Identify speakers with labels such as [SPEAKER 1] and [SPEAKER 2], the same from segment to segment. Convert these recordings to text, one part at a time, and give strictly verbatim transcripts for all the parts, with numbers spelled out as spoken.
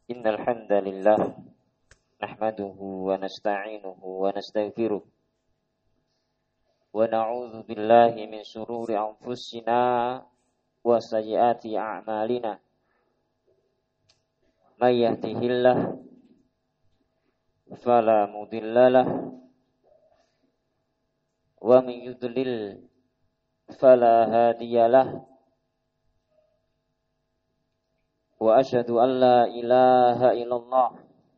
[SPEAKER 1] Innal hamdalillah nahmaduhu wa nasta'inuhu wa nastaghfiruh wa na'udzu billahi min shururi anfusina wa sayyiati a'malina. May yahdihillahu fala mudhillalah wa man yudlil fala hadiyalah. Wa asyhadu an la ilaha illallah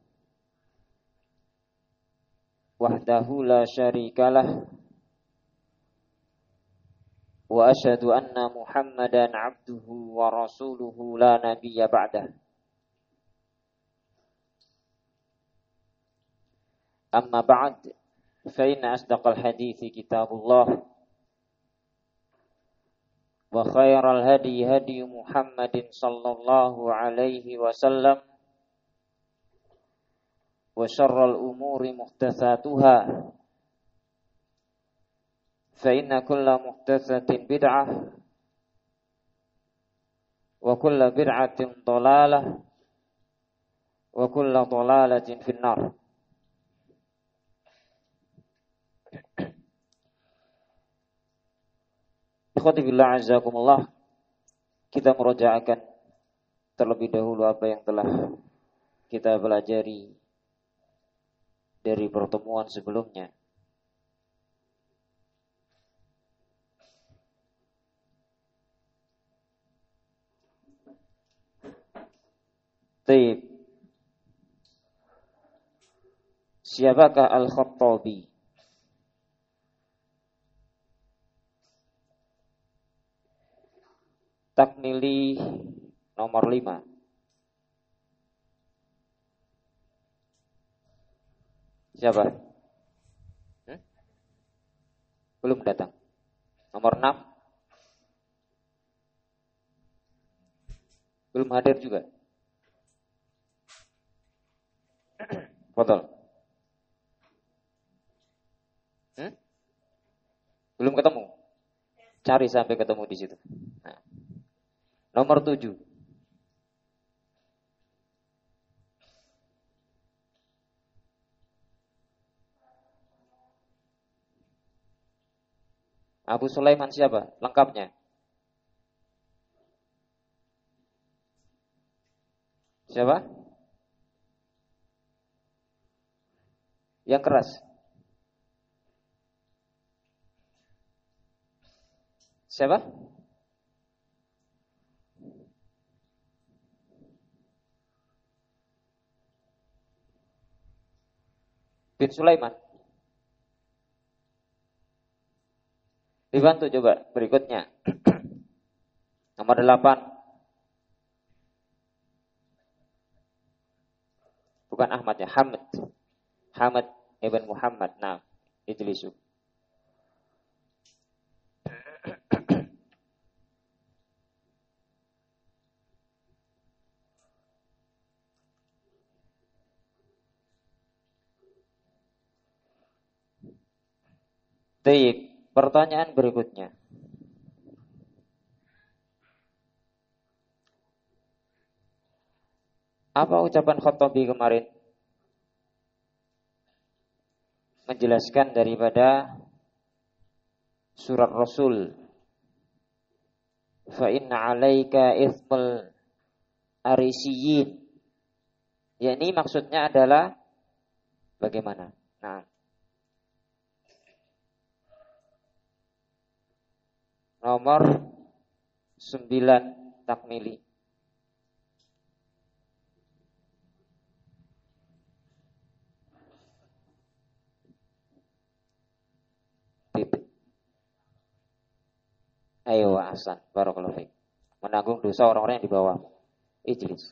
[SPEAKER 1] wahdahu la syarikalah wa asyhadu anna Muhammadan abduhu wa rasuluhu la nabiyya ba'dah. Amma ba'd, fa inna asdaqal hadithi kitabullah wa khairal hadi hadi Muhammadin sallallahu alaihi wasallam wa syarral umuri muhdatsatuha fa inna kulla muhdatsatin bid'ah wa kulla bid'atin dhalalah wa kulla dhalalatin finnar. Ikhwati billah azakumullah, kita meroja'akan terlebih dahulu apa yang telah kita pelajari dari pertemuan sebelumnya. Taib. Siapakah Al-Khattabi? Takmili nomor lima. Siapa? Hmm? Belum datang. Nomor enam. Belum hadir juga. Betul. Hmm? Belum ketemu. Cari sampai ketemu di situ. Nah. Nomor tujuh. Abu Sulaiman siapa? Lengkapnya. Siapa? Yang keras. Siapa? Bin Sulaiman. Dibantu coba berikutnya. Nomor delapan. Bukan Ahmad ya, Hamad. Hamad ibn Muhammad. Nah, Idlisu. Baik, pertanyaan berikutnya. Apa ucapan Khattabi kemarin? Menjelaskan daripada surat Rasul. Fa inna 'alaika itsmal arisiyin. Ya, ini maksudnya adalah bagaimana? Nah, nomor sembilan takmili. Titik. Ayo Hasan, barakallahu fiik. Menanggung dosa orang-orang yang di bawah. Ijlis.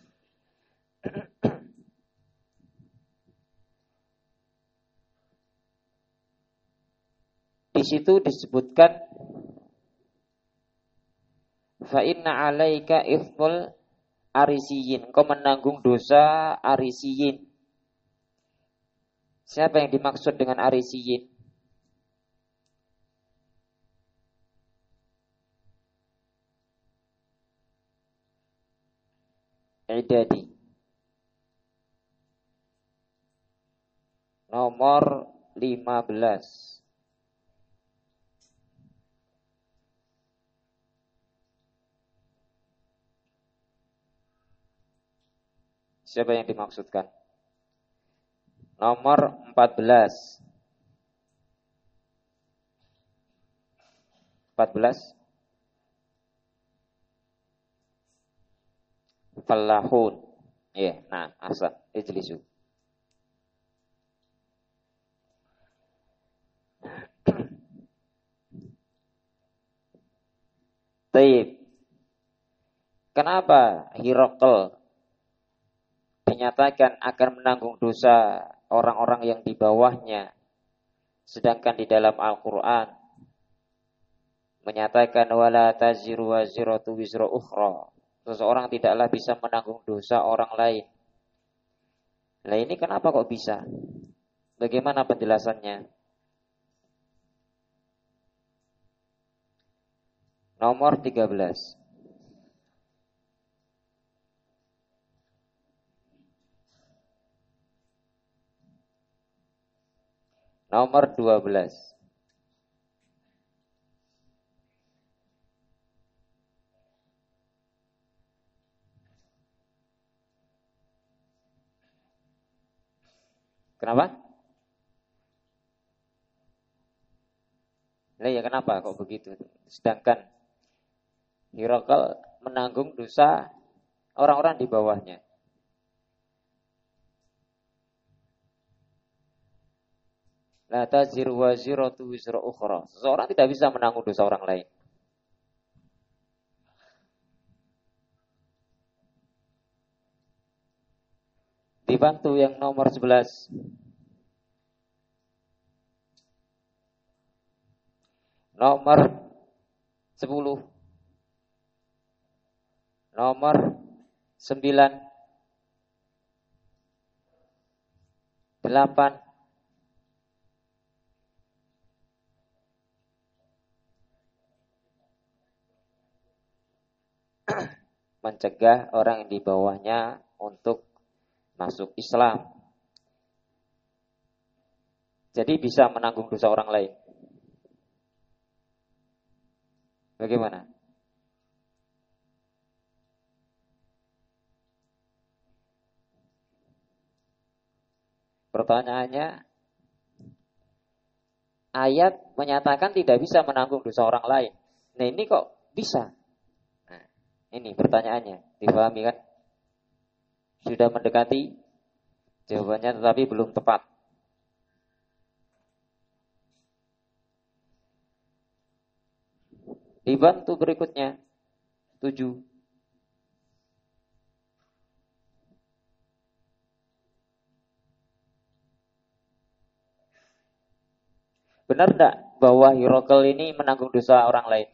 [SPEAKER 1] Di situ disebutkan fa inna 'alaika itsmul arisiyin. Kau menanggung dosa arisiyin. Siapa yang dimaksud dengan arisiyin? Idadi. Nomor lima belas. Siapa yang dimaksudkan? Nomor empat belas. empat belas. Falahun. Ya, yeah, nah, asal ijlisu. Taib. Kenapa Hirokal dinyatakan akan menanggung dosa orang-orang yang di bawahnya, sedangkan di dalam Al-Quran menyatakan wala taziru waziratu wizra ukhra, seseorang tidaklah bisa menanggung dosa orang lain. Nah ini kenapa kok bisa? Bagaimana penjelasannya? Nomor tiga belas. Nomor dua belas. Kenapa? Nah ya kenapa kok begitu? Sedangkan Hirokal menanggung dosa orang-orang di bawahnya. La taziru waziratu wizra ukhra. Seseorang tidak bisa menanggung dosa orang lain. Dibantu yang nomor sebelas. Nomor sepuluh. Nomor sembilan. Delapan. Mencegah orang yang di bawahnya untuk masuk Islam. Jadi bisa menanggung dosa orang lain. Bagaimana? Pertanyaannya, ayat menyatakan tidak bisa menanggung dosa orang lain. Nah ini kok bisa? Nah, ini pertanyaannya, dipahami kan? Sudah mendekati jawabannya tetapi belum tepat. Dibantu berikutnya, tujuh. Benar tidak bahwa Hirokal ini menanggung dosa orang lain?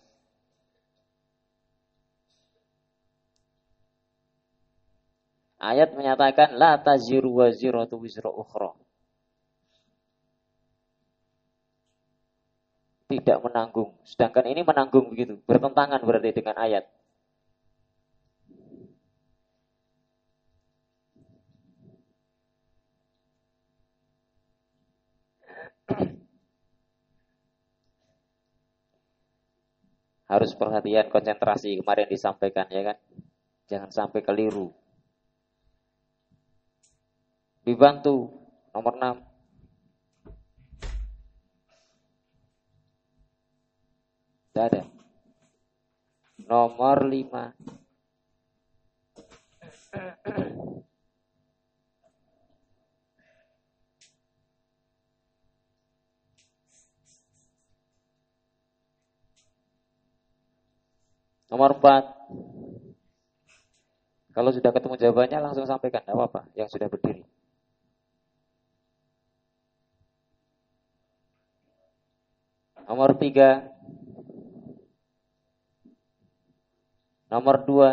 [SPEAKER 1] Ayat menyatakan la taziru waziratu wizra ukhra. Tidak menanggung. Sedangkan ini menanggung begitu. Bertentangan berarti dengan ayat. Harus perhatian, konsentrasi kemarin disampaikan ya kan. Jangan sampai keliru. Dibantu nomor enam. Tidak ada. Nomor lima. Nomor empat. Kalau sudah ketemu jawabannya langsung sampaikan, tidak apa-apa, yang sudah berdiri. Nomor tiga. Nomor dua.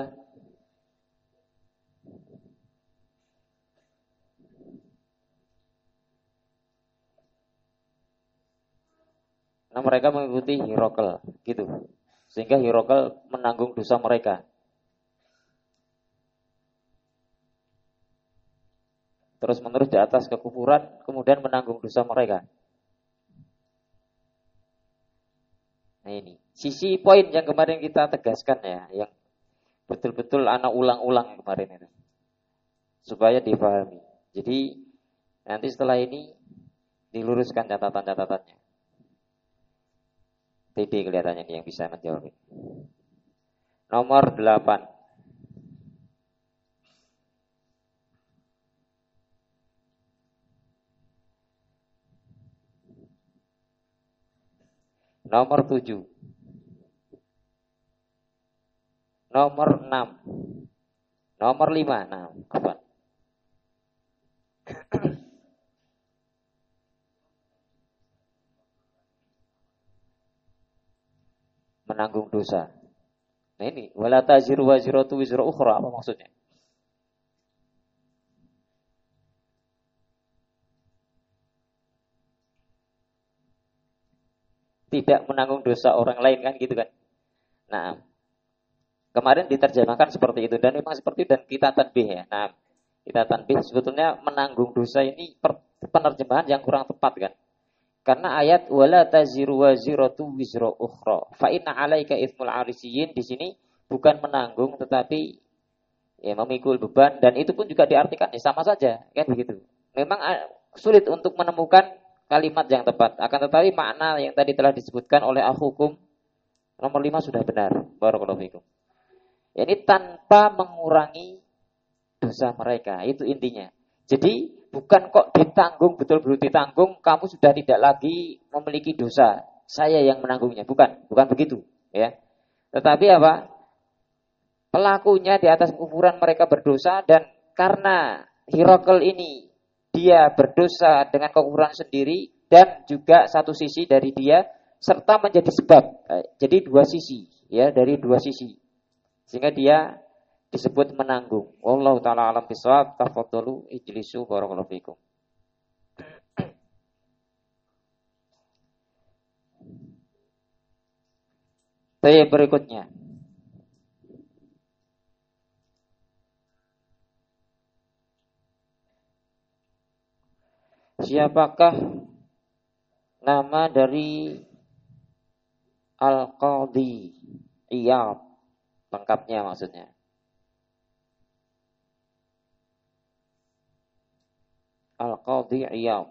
[SPEAKER 1] Nah mereka mengikuti Hirokal, gitu. Sehingga Hirokal menanggung dosa mereka. terus-menerus di atas kekufuran, kemudian menanggung dosa mereka. Nah ini, sisi poin yang kemarin kita tegaskan ya, yang betul-betul anak ulang-ulang kemarin itu, supaya dipahami. Jadi nanti setelah ini diluruskan catatan-catatannya. T D kelihatannya nih yang bisa menjawab. Nomor delapan. Nomor tujuh. Nomor enam. Nomor lima. Nah, apa? Menanggung dosa. Nah ini, wala taziru waziratu wizra ukhra, apa maksudnya? Tidak menanggung dosa orang lain kan gitu kan. Nah, kemarin diterjemahkan seperti itu dan memang seperti itu dan kita tanbih ya. Nah, kita tanbih sebetulnya menanggung dosa ini penerjemahan yang kurang tepat kan. Karena ayat wala taziru waziratu wizra ukhra. Fa inna 'alaika itsmul 'arisiyin di sini bukan menanggung tetapi ya memikul beban dan itu pun juga diartikan ya sama saja kan begitu. Memang sulit untuk menemukan kalimat yang tepat. Akan tetapi makna yang tadi telah disebutkan oleh Al-Hukum nomor lima sudah benar. Barakallahu fikum. Ya, ini tanpa mengurangi dosa mereka, itu intinya. Jadi bukan kok ditanggung, betul-betul ditanggung, kamu sudah tidak lagi memiliki dosa, saya yang menanggungnya. Bukan, bukan begitu, ya. Tetapi apa? Pelakunya di atas kufuran mereka berdosa dan karena Hirakl ini dia berdosa dengan kekufuran sendiri dan juga satu sisi dari dia serta menjadi sebab. Jadi dua sisi, ya, dari dua sisi. Sehingga dia disebut menanggung. Wallahu taala alam bisawab. Tafadhalu ijlisu barakallahu fikum. Tanya berikutnya. Siapakah nama dari Al-Qadhi Iyad? Lengkapnya maksudnya. Al-Qadhi Iyad.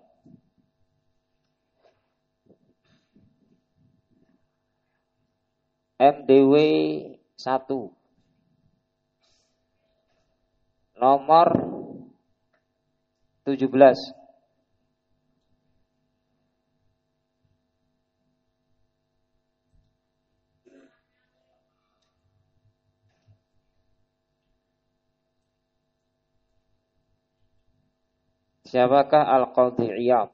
[SPEAKER 1] M D W satu. Nomor tujuh belas. Siapakah Al-Qadhi Iyad?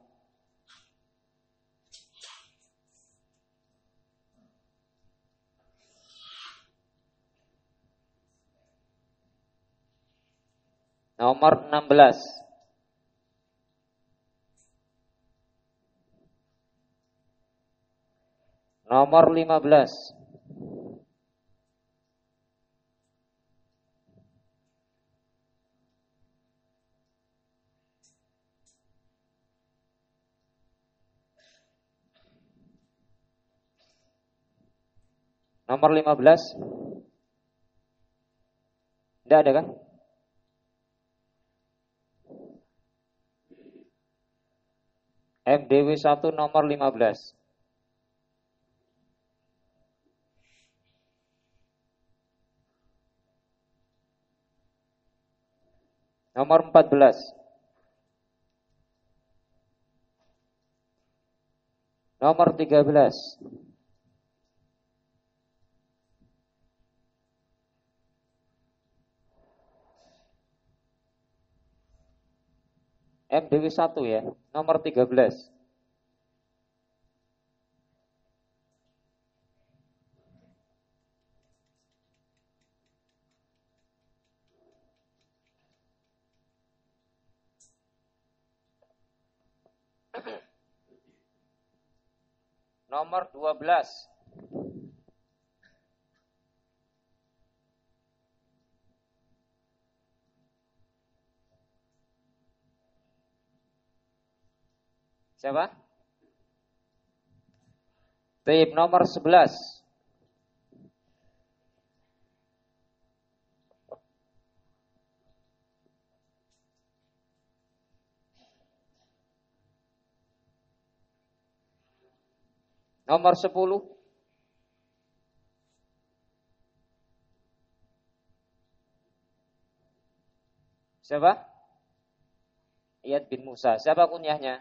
[SPEAKER 1] Nomor enam belas. Nomor lima belas. Nomor lima belas. Tidak ada kan? M D W satu nomor lima belas. Nomor empat belas. Nomor tiga belas. M D W satu ya, nomor tiga belas. Nomor dua belas. Siapa? Baik, nomor sebelas. Nomor sepuluh. Siapa? Iyad bin Musa. Siapa kunyahnya?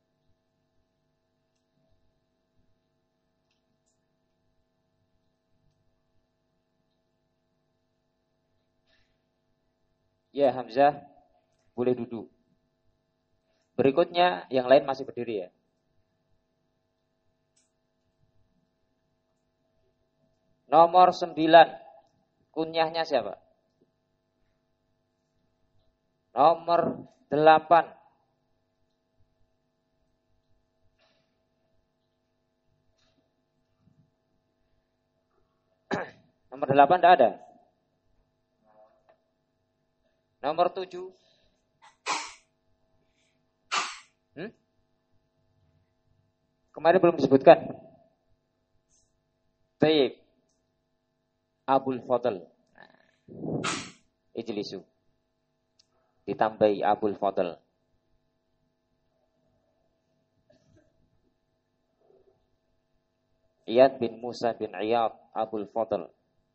[SPEAKER 1] Ya, Hamzah. Boleh duduk. Berikutnya, yang lain masih berdiri ya. Nomor sembilan. Kunyahnya siapa? Nomor delapan. Nomor delapan tidak ada. Nomor tujuh. Hmm? Kemarin belum disebutkan. Baik. Abul Fadl. Ijlisu. Ditambahi Abul Fadl. Iyad bin Musa bin Iyad Abul Fadl.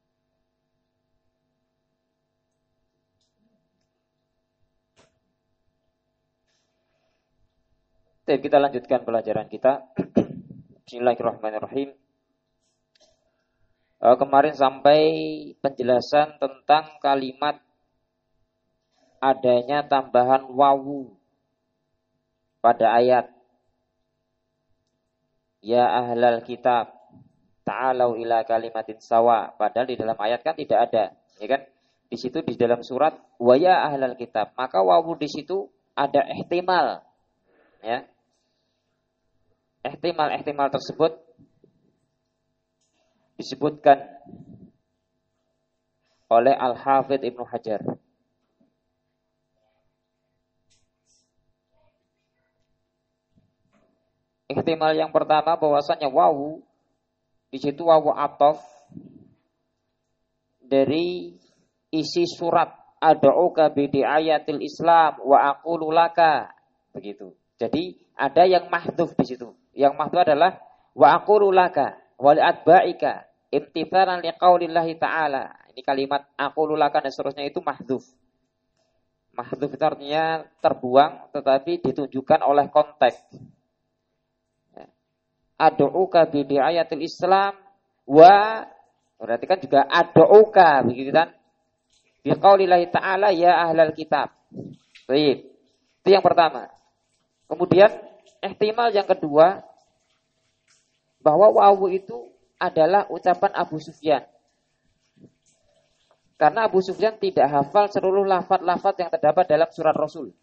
[SPEAKER 1] Oke, kita lanjutkan pelajaran kita. Bismillahirrahmanirrahim. Uh, kemarin sampai penjelasan tentang kalimat adanya tambahan wawu pada ayat ya ahlal kitab ta'alau ila kalimatin sawa, padahal di dalam ayat kan tidak ada, ya kan? Di situ di dalam surat wa ya ahlal kitab, maka wawu di situ ada ihtimal, ya. Ihtimal-ihtimal tersebut disebutkan oleh Al-Hafidz Ibnu Hajar. Ihtimal yang pertama bahwasanya wawu di situ wawu ataf dari isi surat ad'uka bi ayatil Islam wa aqulu laka, begitu. Jadi ada yang mahdhuf di situ. Yang mahdhuf adalah wa aqulu laka wa li atba'ika imtithalan liqaulillahi ta'ala. Ini kalimat aqulu laka dan seterusnya itu mahdhuf. Mahdhuf itu artinya terbuang tetapi ditunjukkan oleh konteks. Ad'uka bi ayatil Islam wa, berarti kan juga ad'uka, begitu kan? Bi qaulillahi ta'ala ya ahlal kitab. Baik. Itu yang pertama. Kemudian ihtimal yang kedua bahwa wawu itu adalah ucapan Abu Sufyan. Karena Abu Sufyan tidak hafal seluruh lafaz-lafaz yang terdapat dalam surat Rasul.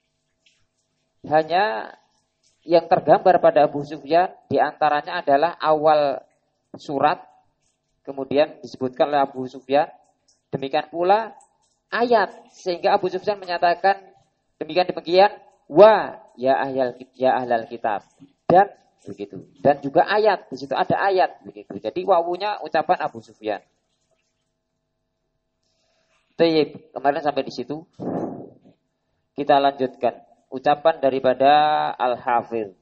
[SPEAKER 1] Hanya yang tergambar pada Abu Sufyan diantaranya adalah awal surat, kemudian disebutkan oleh Abu Sufyan. Demikian pula ayat, sehingga Abu Sufyan menyatakan demikian demikian wa ya ahlal ya ahlal kitab, dan begitu, dan juga ayat di situ ada ayat begitu. Jadi wawunya ucapan Abu Sufyan. Baik, kemarin sampai di situ. Kita lanjutkan ucapan daripada Al-Hafidz.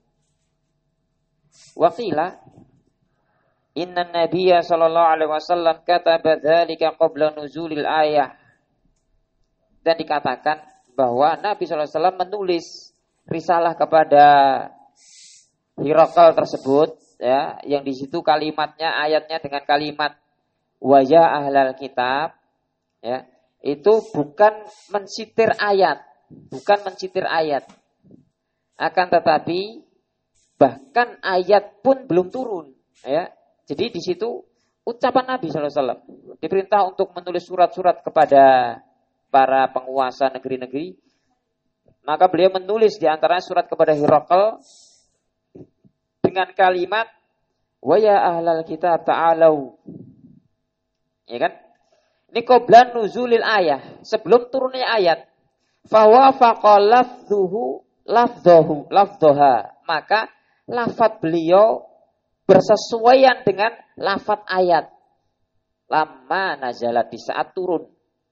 [SPEAKER 1] Wa qila inna nabiyya sallallahu alaihi wasallam kataba dzalika qabla nuzulil ayah. Dan dikatakan bahwa Nabi sallallahu alaihi wasallam menulis risalah kepada Hirakal tersebut, ya, yang di situ kalimatnya, ayatnya dengan kalimat wa ya ahlal kitab, ya, itu bukan mensitir ayat, bukan mensitir ayat. Akan tetapi bahkan ayat pun belum turun, ya. Jadi di situ ucapan Nabi sallallahu alaihi wasallam diperintah untuk menulis surat-surat kepada para penguasa negeri-negeri. Maka beliau menulis di antara surat kepada Hirakal dengan kalimat wa ya ahlal kitab ta'alau. Ya kan? Ini qabla nuzulil ayah, sebelum turunnya ayat. Fa wafaqa lafdhuhu lafdhahu lafdhaha. maka lafadz beliau bersesuaian dengan lafadz ayat. Lama nazalat, di saat turun.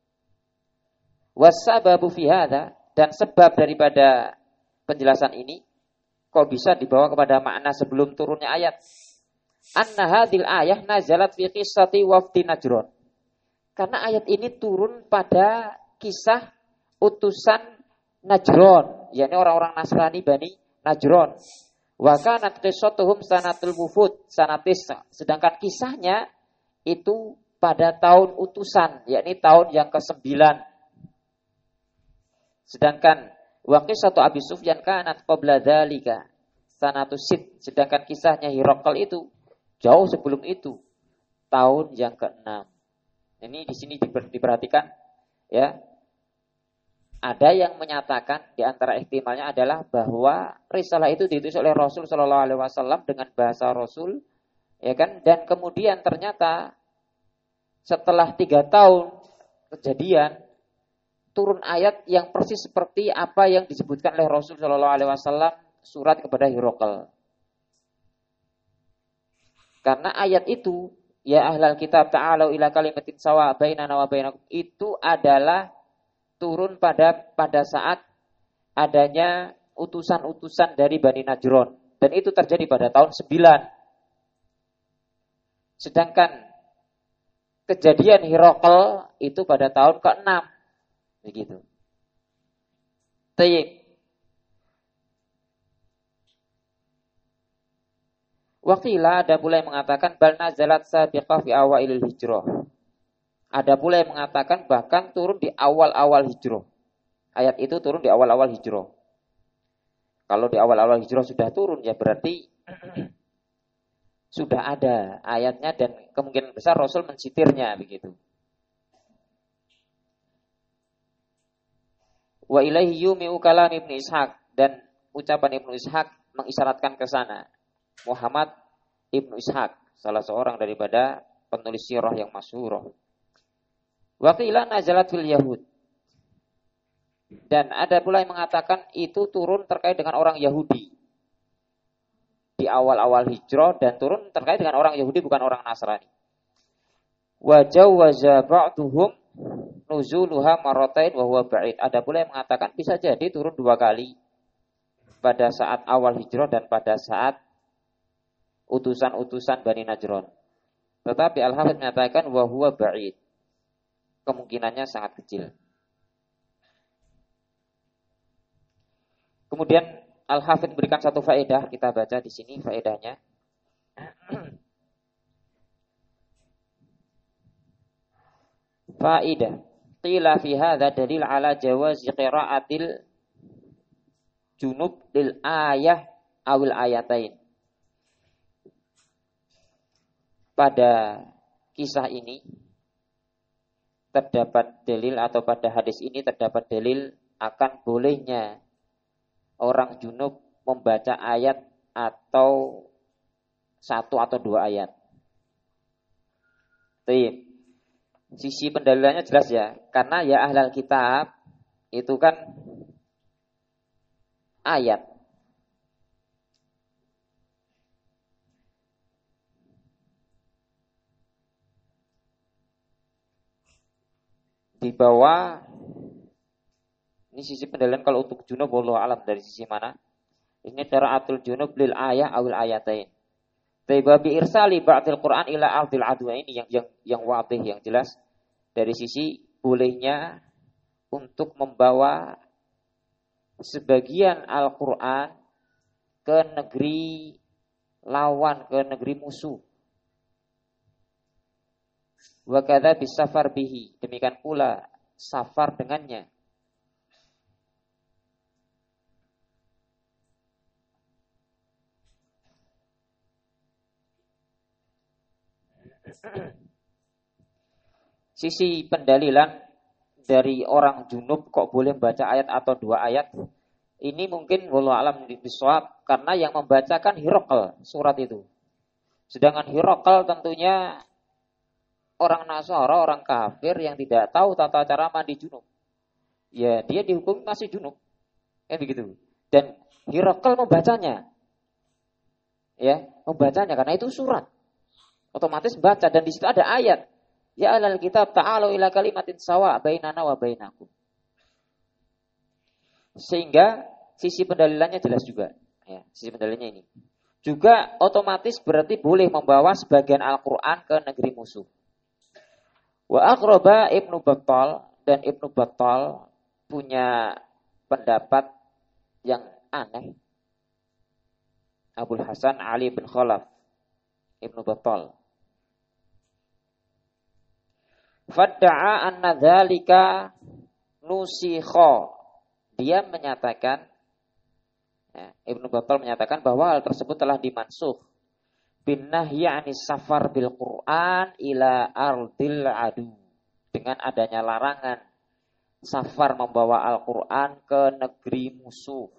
[SPEAKER 1] Wasababu fi hadza, dan sebab daripada penjelasan ini kok bisa dibawa kepada makna sebelum turunnya ayat. Anna hadhil ayah nazalat fi qissati wafdi Najron. Karena ayat ini turun pada kisah utusan Najron, yakni orang-orang Nasrani Bani Najron. Wa kanat qissatuhum sanatul wufud sanatis. Sedangkan kisahnya itu pada tahun utusan, yakni tahun yang kesembilan. Sedangkan wa qissatu Abi Sufyan kanat qabla dzalika sanatus sit. Sedangkan kisahnya Hiraqal itu jauh sebelum itu, tahun yang keenam. Ini di sini diperhatikan ya. Ada yang menyatakan di antara ihtimalnya adalah bahwa risalah itu ditulis oleh Rasul sallallahu alaihi wasallam dengan bahasa Rasul, ya kan? Dan kemudian ternyata setelah tiga tahun kejadian turun ayat yang persis seperti apa yang disebutkan oleh Rasul sallallahu alaihi wasallam surat kepada Hiraqal. Karena ayat itu, ya ahlal kitab ta'alu ila kalimatin sawa bainana wa bainakum, itu adalah turun pada pada saat adanya utusan-utusan dari Bani Najron, dan itu terjadi pada tahun sembilan. Sedangkan kejadian Hiraqal itu pada tahun keenam. Begitu. Tayyib. Waqila, ada pula yang mengatakan bal nazalat sabiqah fi awailil hijrah. Ada pula yang mengatakan bahkan turun di awal-awal hijrah. Ayat itu turun di awal-awal hijrah. Kalau di awal-awal hijrah sudah turun, ya berarti sudah ada ayatnya dan kemungkinan besar Rasul mensitirnya begitu. Wa ilaihi yumi'u kalam Ibnu Ishaq, dan ucapan Ibnu Ishaq mengisyaratkan ke sana. Muhammad Ibnu Ishaq, salah seorang daripada penulis sirah yang masyhur. Wa qila nazalat fil yahud. Dan ada pula yang mengatakan itu turun terkait dengan orang Yahudi di awal-awal hijrah, dan turun terkait dengan orang Yahudi bukan orang Nasrani. Wa jawaza ba'duhum nuzuluha marratain wa huwa ba'id. Ada pula yang mengatakan bisa jadi turun dua kali, pada saat awal hijrah dan pada saat utusan-utusan Bani Najron. Tetapi Al-Hafidz menyatakan wa huwa ba'id, kemungkinannya sangat kecil. Kemudian Al-Hafidz berikan satu faedah, kita baca di sini faedahnya. Faedah. Qila fi hadza dalil ala jawazi qira'atil junub lil ayah awil ayatain. Pada kisah ini terdapat dalil, atau pada hadis ini terdapat dalil akan bolehnya orang junub membaca ayat atau satu atau dua ayat. Baik. Sisi pendalilannya jelas ya, karena ya ahlal kitab itu kan ayat. Di bawah ini sisi pendalilan kalau untuk junub wallahu alam dari sisi mana? Ini qiraatul junub lil ayah awil ayatain. Babi irsali ba'dil Quran ila ardil adwa, ini yang yang yang wadih, yang jelas dari sisi bolehnya untuk membawa sebagian Al-Quran ke negeri lawan, ke negeri musuh. Wa kadza bisafar bihi, demikian pula safar dengannya. Sisi pendalilan dari orang junub kok boleh membaca ayat atau dua ayat, ini mungkin wallahu alam bisawab, karena yang membacakan Hiraqal surat itu. Sedangkan Hiraqal tentunya orang Nasara, orang kafir yang tidak tahu tata cara mandi junub. Ya, dia dihukum masih junub. Kan begitu. Dan Hiraqal membacanya. ya, membacanya karena itu surat. Otomatis baca dan di situ ada ayat. Ya alal kitab ta'alu ila kalimatin sawa bainana wa bainakum. Sehingga sisi pendalilannya jelas juga. Ya, sisi pendalilannya ini. Juga otomatis berarti boleh membawa sebagian Al-Qur'an ke negeri musuh. Wa aqraba Ibnu Battal, dan Ibnu Battal punya pendapat yang aneh. Abul Hasan Ali bin Khalaf Ibnu Battal. Fadda'a anna dzalika nusikha. Dia menyatakan, ya, Ibnu Battal menyatakan bahwa hal tersebut telah dimansukh bin nahyi 'anis safar bil Qur'an ila ardil adu, dengan adanya larangan safar membawa Al-Qur'an ke negeri musuh.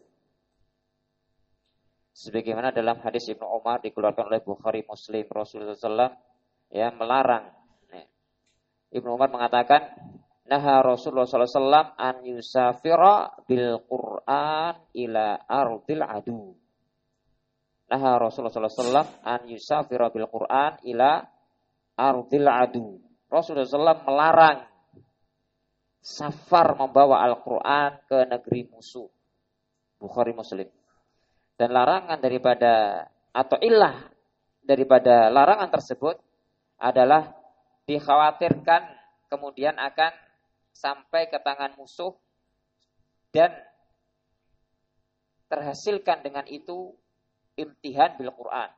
[SPEAKER 1] Sebagaimana dalam hadis Ibnu Umar dikeluarkan oleh Bukhari Muslim, Rasulullah sallallahu alaihi wasallam ya melarang. Ibnu Umar mengatakan, naha Rasulullah sallallahu alaihi wasallam an yusafira bil Qur'an ila ardil adu. Naha Rasulullah sallallahu alaihi wasallam an yusafira bil Qur'an ila ardil adu. Rasulullah sallallahu alaihi wasallam melarang safar membawa Al-Qur'an ke negeri musuh. Bukhari Muslim. Dan larangan daripada atau illah daripada larangan tersebut adalah dikhawatirkan kemudian akan sampai ke tangan musuh dan terhasilkan dengan itu imtihan bil Quran,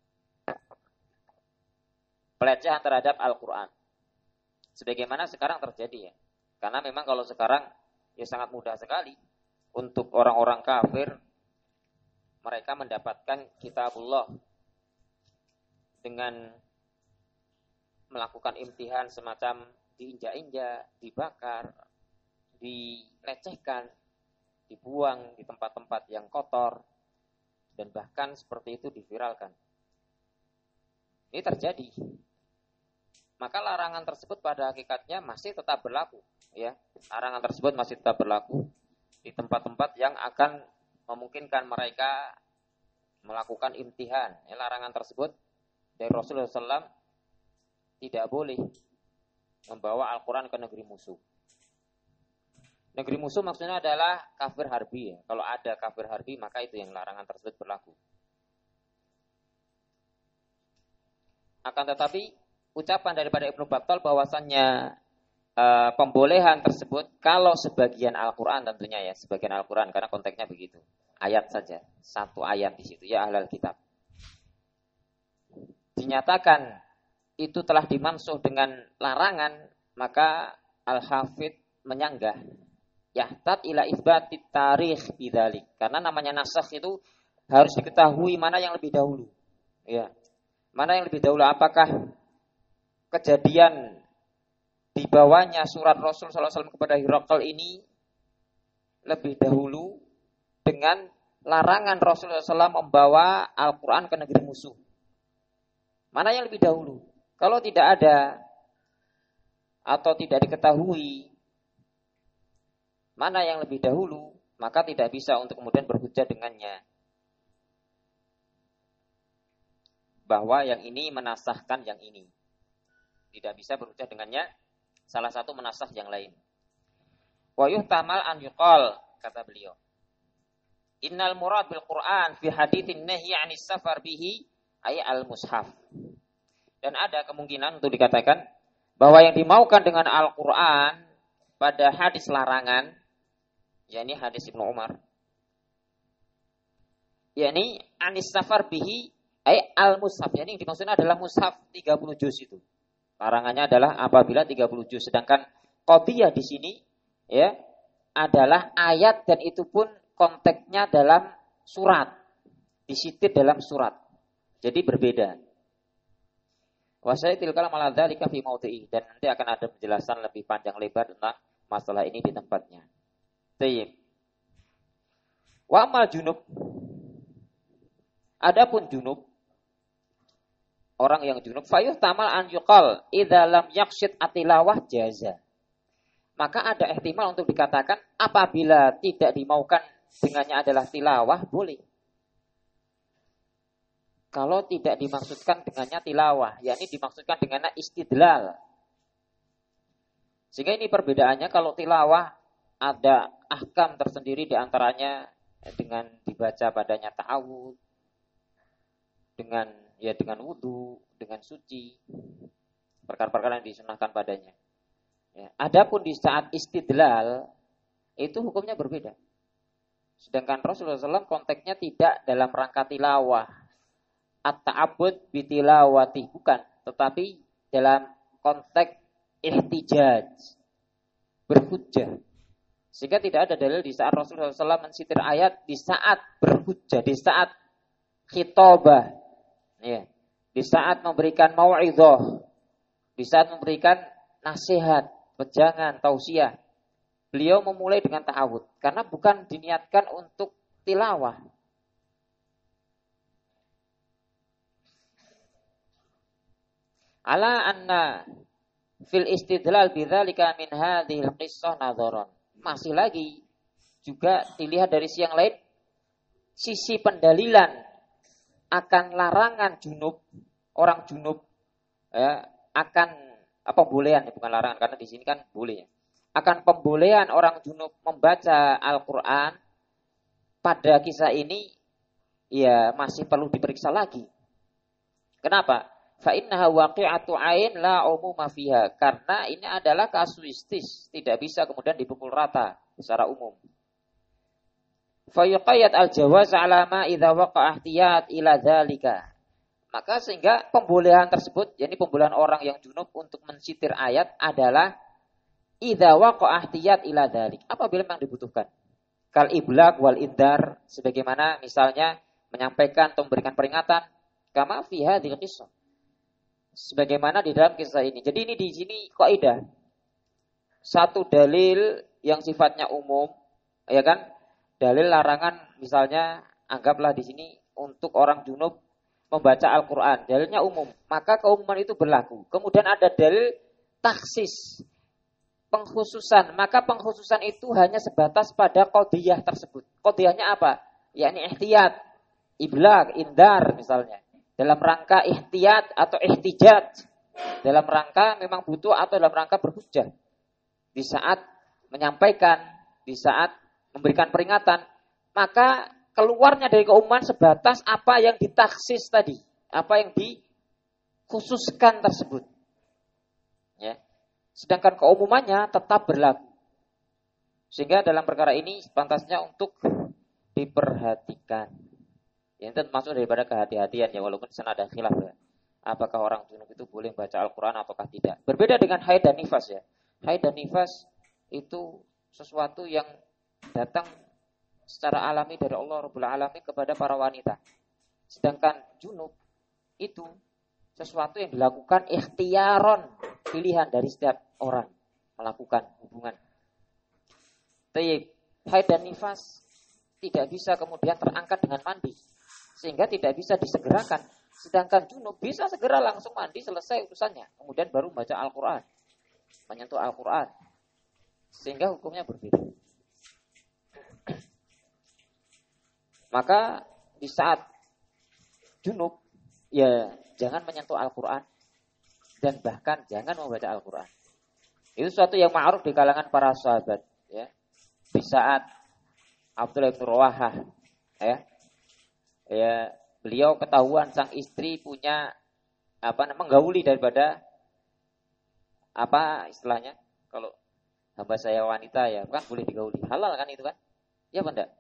[SPEAKER 1] pelecehan terhadap Al-Quran, sebagaimana sekarang terjadi ya. Karena memang kalau sekarang ya sangat mudah sekali untuk orang-orang kafir mereka mendapatkan kitabullah dengan melakukan imtihan semacam diinjak-injak, dibakar, dilecehkan, dibuang di tempat-tempat yang kotor, dan bahkan seperti itu diviralkan. Ini terjadi. Maka larangan tersebut pada hakikatnya masih tetap berlaku, ya. Larangan tersebut masih tetap berlaku di tempat-tempat yang akan memungkinkan mereka melakukan imtihan. Ya, larangan tersebut dari Rasulullah sallallahu alaihi wasallam tidak boleh membawa Al-Quran ke negeri musuh. Negeri musuh maksudnya adalah kafir harbi ya. Kalau ada kafir harbi maka itu yang larangan tersebut berlaku. Akan tetapi ucapan daripada Ibnu Battal bahwasannya e, pembolehan tersebut kalau sebagian Al-Quran tentunya ya, sebagian Al-Quran karena konteksnya begitu. Ayat saja, satu ayat di situ ya ahlal kitab. Dinyatakan itu telah dimansuh dengan larangan, maka Al-Hafidh menyanggah yahtat ila isbatit tarikh bidzalik. Karena namanya nasakh itu harus diketahui mana yang lebih dahulu. Ya. Mana yang lebih dahulu, apakah kejadian dibawanya surat Rasul sallallahu alaihi wasallam kepada Hiraqal ini lebih dahulu dengan larangan Rasulullah sallallahu alaihi wasallam membawa Al-Quran ke negeri musuh. Mana yang lebih dahulu? Kalau tidak ada atau tidak diketahui mana yang lebih dahulu, maka tidak bisa untuk kemudian berhujjah dengannya. Bahwa yang ini menasahkan yang ini. Tidak bisa berhujjah dengannya, salah satu menasah yang lain. Wa yuhtamal an yuqal, kata beliau. Innal murad bil Qur'an fi haditsin nahyi 'anis safar bihi ay al-mushaf. Dan ada kemungkinan untuk dikatakan bahwa yang dimaukan dengan Al-Qur'an pada hadis larangan, yakni hadis Ibnu Umar, yakni 'anis safar bihi ay al-mushaf, yakni yang dimaksudnya adalah mushaf tiga puluh juz itu. Larangannya adalah apabila tiga puluh juz, sedangkan qadiyah di sini ya adalah ayat dan itu pun konteksnya dalam surat, disitir dalam surat. Jadi berbeda. Wasaitil kalam ala dzalika fi maudi'i, dan nanti akan ada penjelasan lebih panjang lebar tentang masalah ini di tempatnya. Tayyib. Wa amal junub. Adapun junub, orang yang junub, fayuh tamal an yuqal idza lam yaqsid atilawah jaza. Maka ada ihtimal untuk dikatakan apabila tidak dimaukan dengannya adalah tilawah, boleh. kalau tidak dimaksudkan dengannya tilawah, yakni dimaksudkan dengannya istidlal. Sehingga ini perbedaannya, kalau tilawah ada ahkam tersendiri diantaranya dengan dibaca padanya ta'awud, dengan ya dengan wudu, dengan suci, perkara-perkara yang disunahkan padanya. Ya. Adapun di saat istidlal itu hukumnya berbeda. Sedangkan Rasulullah shallallahu alaihi wasallam konteksnya tidak dalam rangka tilawah, at-ta'abbud bitilawati, bukan, tetapi dalam konteks ihtijaj, berhujjah. Sehingga tidak ada dalil di saat Rasulullah shallallahu alaihi wasallam mensitir ayat di saat berhujjah, di saat khitobah, ya, di saat memberikan mau'idhah, di saat memberikan nasihat, wejangan, tausiah. Beliau memulai dengan ta'awud karena bukan diniatkan untuk tilawah. Ala anna fil istidlal bidzalika min hadhil qissah nadharan. Masih lagi juga dilihat dari sisi yang lain, sisi pendalilan akan larangan junub, orang junub ya, akan apa pembolehan, bukan larangan karena di sini kan boleh ya. Akan pembolehan orang junub membaca Al-Quran pada kisah ini ya masih perlu diperiksa lagi. Kenapa? Fa innaha waqi'atu ain la umuma fiha, karena ini adalah kasuistis, tidak bisa kemudian dipukul rata secara umum. Fa yuqayyad al-jawaz 'ala ma idza waqa'a ihtiyat ila dzalika. Maka sehingga pembolehan tersebut, yakni pembolehan orang yang junub untuk mensitir ayat adalah idza waqa'a ihtiyat ila dzalik, apabila memang dibutuhkan. Kal iblaq wal idhar, sebagaimana misalnya menyampaikan atau memberikan peringatan, kama fi hadhil qissah, sebagaimana di dalam kisah ini. Jadi ini di sini kaidah. Satu dalil yang sifatnya umum, ya kan? Dalil larangan misalnya anggaplah di sini untuk orang junub membaca Al-Qur'an, dalilnya umum, maka keumuman itu berlaku. Kemudian ada dalil taksis, pengkhususan, maka pengkhususan itu hanya sebatas pada qadhiyah tersebut. Qadhiyahnya apa? Yakni ihtiyat, iblaq, indar misalnya. Dalam rangka ihtiyat atau ihtijaj. Dalam rangka memang butuh atau dalam rangka berhujjah. Di saat menyampaikan, di saat memberikan peringatan, maka keluarnya dari keumuman sebatas apa yang ditaksis tadi, apa yang dikhususkan tersebut. Ya. Sedangkan keumumannya tetap berlaku. Sehingga dalam perkara ini pantasnya untuk diperhatikan. Ini termasuk daripada kehati-hatian ya, walaupun sana ada khilaf ya. Apakah orang junub itu boleh baca Al-Quran ataukah tidak. Berbeda dengan haid dan nifas ya. Haid dan nifas itu sesuatu yang datang secara alami dari Allah Rabbul Alamin kepada para wanita. Sedangkan junub itu sesuatu yang dilakukan ikhtiaron, pilihan dari setiap orang melakukan hubungan. Tayyib, haid dan nifas tidak bisa kemudian terangkat dengan mandi, sehingga tidak bisa disegerakan. Sedangkan junub bisa segera langsung mandi, selesai urusannya, kemudian baru baca Al-Quran, menyentuh Al-Quran, sehingga hukumnya berbeda. Maka di saat junub ya jangan menyentuh Al-Quran dan bahkan jangan membaca Al-Quran. Itu suatu yang ma'ruf di kalangan para sahabat. Ya. Di saat Abdullah bin Rawahah, ya, ya, beliau ketahuan sang istri punya apa menggauli daripada apa istilahnya, kalau hamba saya wanita ya kan boleh digauli, halal kan itu kan, ya benda.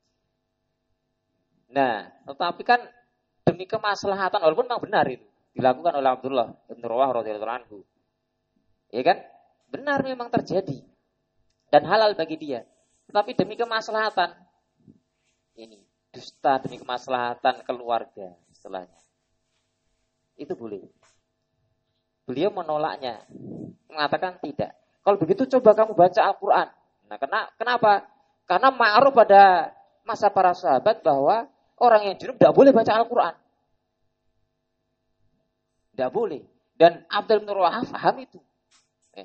[SPEAKER 1] Nah, tetapi kan demi kemaslahatan, walaupun memang benar itu dilakukan oleh Abdullah bin Rawahah radhiyallahu anhu, ya kan, benar memang terjadi dan halal bagi dia. Tetapi demi kemaslahatan, ini dusta demi kemaslahatan keluarga istilahnya, itu boleh. Beliau menolaknya, mengatakan tidak. Kalau begitu coba kamu baca Al-Quran. Nah, kenapa? Karena ma'ruf pada masa para sahabat bahwa orang yang junub tidak boleh baca Al-Quran. Tidak boleh. Dan Abdul bin Rawahah paham itu. Eh.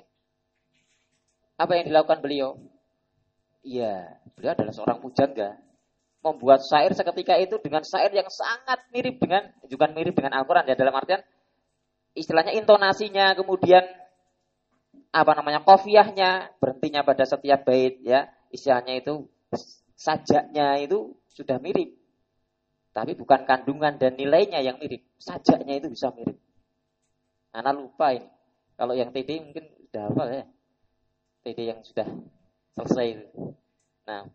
[SPEAKER 1] Apa yang dilakukan beliau? Iya, beliau adalah seorang pujangga. membuat syair seketika itu dengan syair yang sangat mirip dengan, juga mirip dengan Al-Quran ya, dalam artian istilahnya intonasinya, kemudian apa namanya qafiyahnya, berhentinya pada setiap bait ya, istilahnya itu sajaknya itu sudah mirip. Tapi bukan kandungan dan nilainya yang mirip, sajaknya itu bisa mirip. Ana lupa ini. Kalau yang T D mungkin sudah hafal ya. T D yang sudah selesai itu. Nah,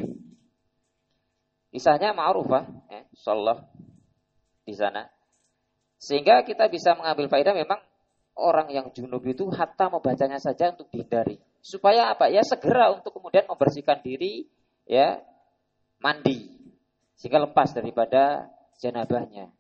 [SPEAKER 1] kisahnya ma'rufah ya, insyaallah di sana. Sehingga kita bisa mengambil faedah memang orang yang junub itu hatta membacanya saja untuk dihindari. Supaya apa? Ya segera untuk kemudian membersihkan diri ya, mandi sehingga lepas daripada janabahnya.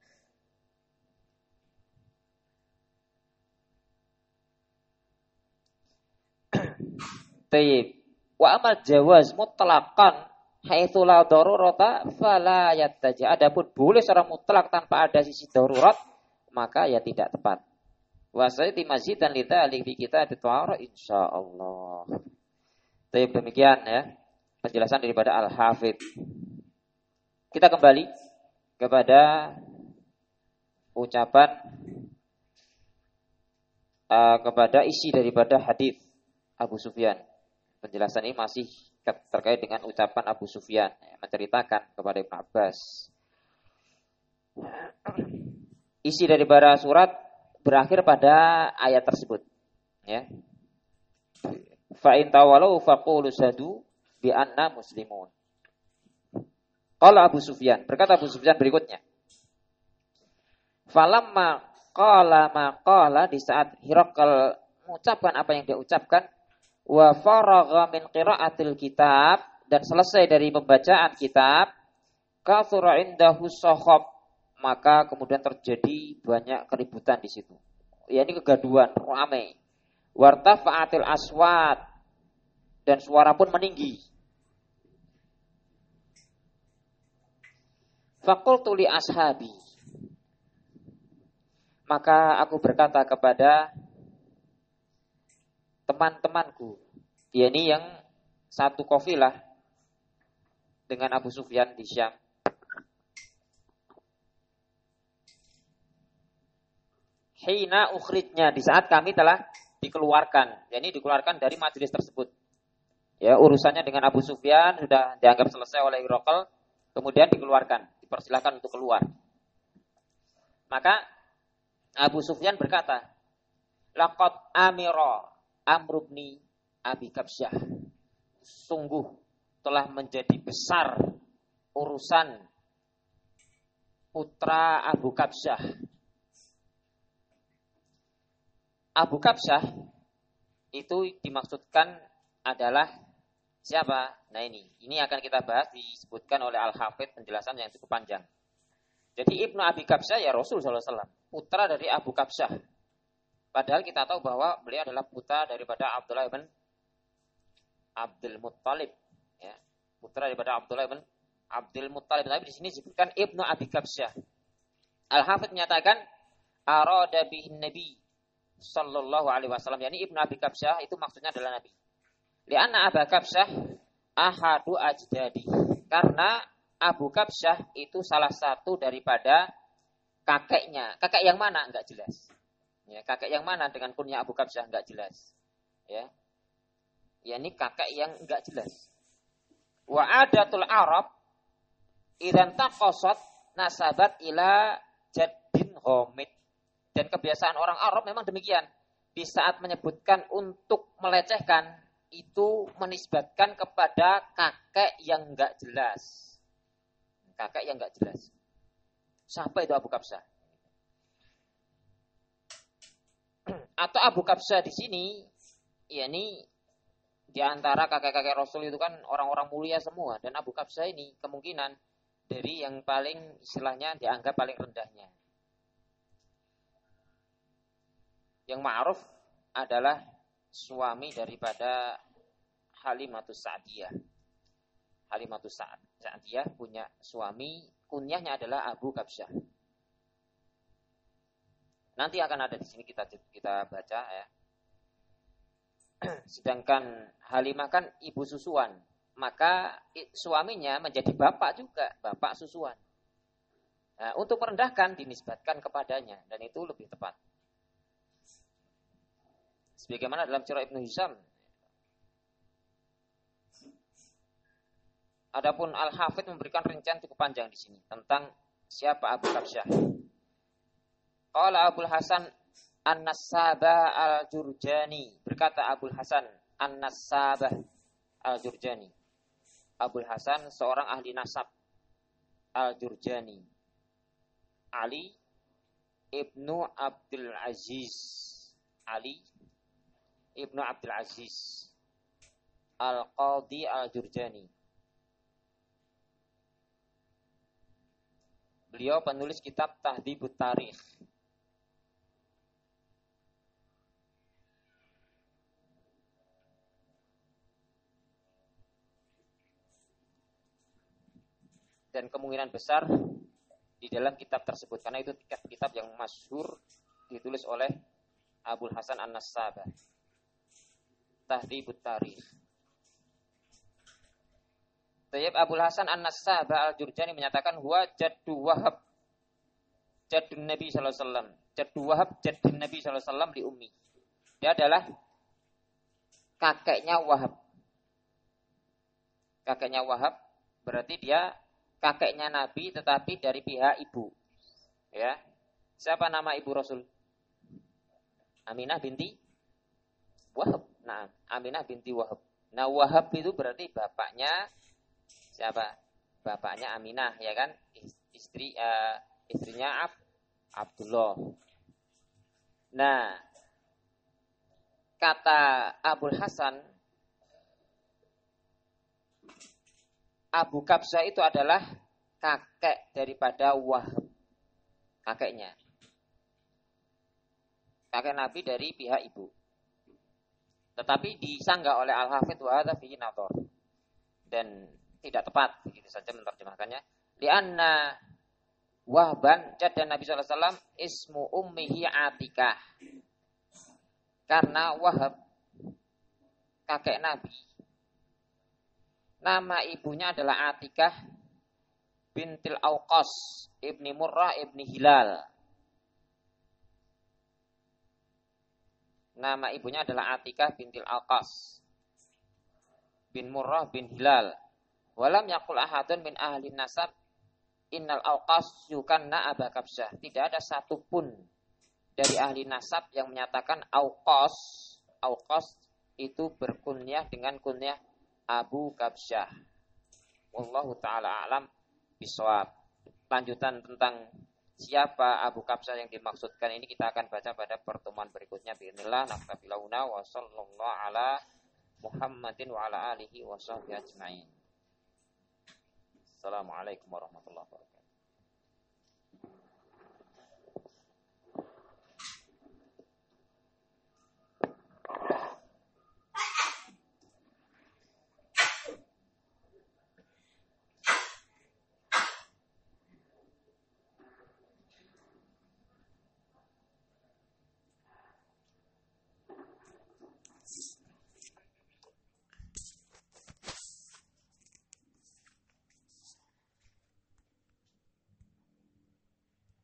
[SPEAKER 1] Tayyib. Wa amal jawaz mutlaqan haitsu la darurata fala yattaji. Adapun boleh secara mutlak tanpa ada sisi darurat, maka ya tidak tepat. Wa sayyidi masjidan lidzalik fi kitab at-tahara insyaallah. Tayyib, demikian ya penjelasan daripada Al-Hafidz. Kita kembali kepada ucapan uh, kepada isi daripada hadis Abu Sufyan. Penjelasan ini masih terkait dengan ucapan Abu Sufyan ya, menceritakan kepada Ibnu Abbas. Isi daripada surat berakhir pada ayat tersebut. Ya. Fa in tawalau faqulu sadu bi anna muslimun. Qala Abu Sufyan, berkata Abu Sufyan berikutnya. Falamma qala ma qala, di saat Hiraqal mengucapkan apa yang dia ucapkan, wa faragha min qiraatil kitab, dan selesai dari pembacaan kitab, kathura indahu sakhab, maka kemudian terjadi banyak keributan di situ. Ya, ini kegaduhan, ramai. Wartafa'atil aswat, dan suara pun meninggi. Faqultu li ashabi, maka aku berkata kepada teman-temanku, yakni yang satu kafilah dengan Abu Sufyan di Syam. Hina ukhrijna, di saat kami telah dikeluarkan, yakni dikeluarkan dari majelis tersebut. Ya, urusannya dengan Abu Sufyan sudah dianggap selesai oleh Hiraqal, kemudian dikeluarkan, dipersilakan untuk keluar. Maka Abu Sufyan berkata, laqad amira Amr bin Abi Kabsyah, sungguh telah menjadi besar urusan putra Abu Kabsyah. Abu Kabsyah itu dimaksudkan adalah siapa? Nah ini, ini akan kita bahas, disebutkan oleh Al-Hafidz penjelasan yang cukup panjang. Jadi Ibnu Abi Kabsyah ya Rasul sallallahu alaihi wasallam, putra dari Abu Kabsyah. Padahal kita tahu bahwa beliau adalah putra daripada Abdullah bin Abdul Muttalib, ya, putra daripada Abdullah bin Abdul Muttalib. Tapi di sini disebutkan Ibnu Abi Kabsyah. Al-Hafidz menyatakan arada bihin Nabi sallallahu alaihi wasallam, yakni Ibnu Abi Kabsyah itu maksudnya adalah Nabi. Lianna Abu Kabsyah ahadu ajdadi, karena Abu Kabsyah itu salah satu daripada kakeknya. Kakek yang mana? Enggak jelas. Ya, kakek yang mana dengan kunyah Abu Kabsyah enggak jelas. Ya. Ya, ini kakek yang enggak jelas. Wa adatul Arab idan taqasat nasabat ila jaddin ghamid. Dan kebiasaan orang Arab memang demikian. Di saat menyebutkan untuk melecehkan, itu menisbatkan kepada kakek yang enggak jelas. Kakek yang enggak jelas. Siapa itu Abu Kabsyah? Atau Abu Kabsyah di sini, yakni di antara kakek-kakek Rasul itu kan orang-orang mulia semua, dan Abu Kabsyah ini kemungkinan dari yang paling istilahnya dianggap paling rendahnya. Yang ma'ruf adalah suami daripada Halimatus Sa'diyah. Halimatus Sa'diyah punya suami, kunyahnya adalah Abu Kabsyah. Nanti akan ada di sini kita kita baca ya. Sedangkan Halimah kan ibu susuan, maka suaminya menjadi bapak juga, bapak susuan. Nah, untuk merendahkan dinisbatkan kepadanya dan itu lebih tepat. Sebagaimana dalam Sirah Ibnu Hisham. Adapun Al-Hafidz memberikan rincian cukup panjang di sini tentang siapa Abu Kabsyah. Qala Abul Hasan An-Nassabah Al-Jurjani, berkata Abul Hasan An-Nassabah Al-Jurjani. Abul Hasan seorang ahli nasab Al-Jurjani. Ali Ibnu Abdul Aziz. Ali Ibnu Abdul Aziz Al-Qadhi Al-Jurjani. Beliau penulis kitab Tahdhibut Tarikh. Dan kemungkinan besar di dalam kitab tersebut, karena itu kitab yang masyhur ditulis oleh Abul Hasan An-Nassabah, Tahdhibut Tarikh. Tayyib Abul Hasan An-Nassabah Al-Jurjani menyatakan huwa jaddu Wahab, jaddun Nabi sallallahu alaihi wasallam. Jaddu Wahab jaddun Nabi sallallahu alaihi wasallam li ummi. Dia adalah kakeknya Wahab. Kakeknya Wahab berarti dia kakeknya Nabi tetapi dari pihak ibu. Ya. Siapa nama ibu Rasul? Aminah binti Wahab. Nah, Aminah binti Wahab. Nah, Wahab itu berarti bapaknya siapa? Bapaknya Aminah, ya kan? Istri uh, istrinya Ab, Abdullah. Nah, kata Abul Hasan, Abu Kabsyah itu adalah kakek daripada Wahab. Kakeknya. Kakek Nabi dari pihak ibu. Tetapi disanggah oleh Al-Hafidz wa hadza fihi nadhar. Dan tidak tepat begitu saja menerjemahkannya. Lianna Wahban jadda Nabi sallallahu alaihi wasallam ismu ummihi Atikah. Karena Wahab kakek Nabi, nama ibunya adalah Atikah bintil Auqas ibni Murrah ibni Hilal. Nama ibunya adalah Atikah bintil Auqas bin Murrah bin Hilal. Walam yaqul ahadun min ahli nasab innal Auqas yukanna Aba Kabsyah. Tidak ada satupun dari ahli nasab yang menyatakan Auqas, Auqas itu berkunyah dengan kunyah Abu Kabsyah. Wallahu ta'ala a'lam bishawab. Lanjutan tentang siapa Abu Kabsyah yang dimaksudkan ini kita akan baca pada pertemuan berikutnya. Bismillah, naftabilauna wa sallallahu ala Muhammadin wa ala alihi wa sahbihi ajma'in. Assalamualaikum warahmatullahi wabarakatuh.